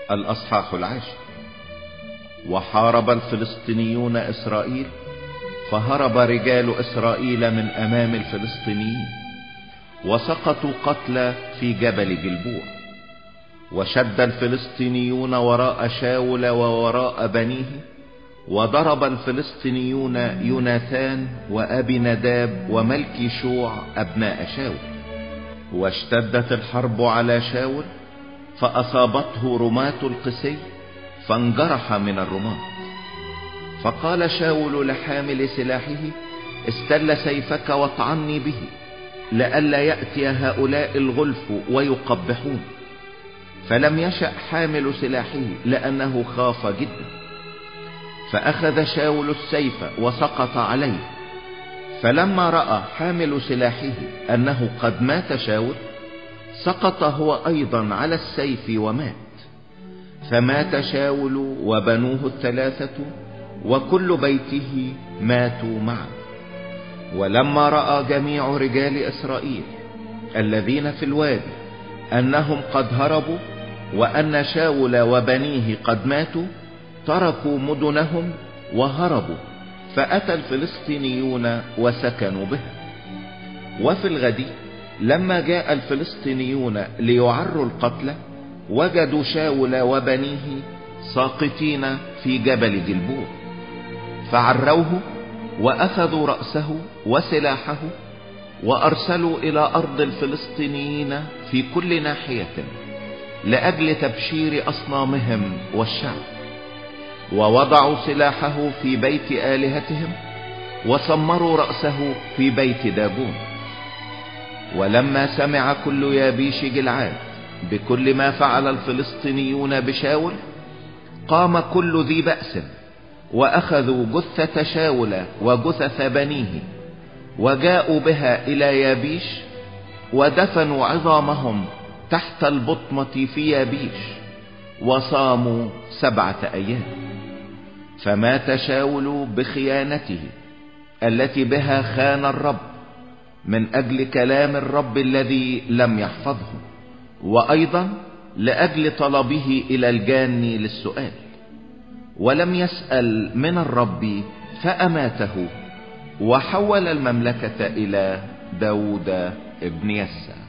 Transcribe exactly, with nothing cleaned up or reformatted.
الأصحاح العاشر. وحارب الفلسطينيون إسرائيل، فهرب رجال إسرائيل من أمام الفلسطينيين، وسقطوا قتلى في جبل جلبوع. وشد الفلسطينيون وراء شاول ووراء بنيه، وضرب الفلسطينيون يوناثان وأبي نداب وملكي شوع أبناء شاول. واشتدت الحرب على شاول، فأصابته رماة القسي، فانجرح من الرماة. فقال شاول لحامل سلاحه: استل سيفك واطعني به، لئلا يأتي هؤلاء الغلف ويقبحون. فلم يشأ حامل سلاحه، لأنه خاف جدا. فأخذ شاول السيف وسقط عليه. فلما رأى حامل سلاحه أنه قد مات شاول، سقط هو أيضا على السيف ومات. فمات شاول وبنوه الثلاثة وكل بيته ماتوا معا. ولما رأى جميع رجال إسرائيل الذين في الوادي أنهم قد هربوا، وأن شاول وبنيه قد ماتوا، تركوا مدنهم وهربوا، فأتى الفلسطينيون وسكنوا بها. وفي الغد لما جاء الفلسطينيون ليعروا القتلى، وجدوا شاول وبنيه ساقطين في جبل جلبوع، فعروه وأخذوا رأسه وسلاحه، وأرسلوا إلى أرض الفلسطينيين في كل ناحية لأجل تبشير أصنامهم والشعب. ووضعوا سلاحه في بيت آلهتهم، وسمروا رأسه في بيت داجون. ولما سمع كل يابيش جلعاد بكل ما فعل الفلسطينيون بشاول، قام كل ذي بأس، وأخذوا جثة شاول وجثث بنيه، وجاءوا بها إلى يابيش، ودفنوا عظامهم تحت البطمة في يابيش، وصاموا سبعة أيام. فمات شاول بخيانته التي بها خان الرب، من أجل كلام الرب الذي لم يحفظه، وأيضا لأجل طلبه إلى الجاني للسؤال. ولم يسأل من الرب فأماته، وحول المملكة إلى داود ابن يسى.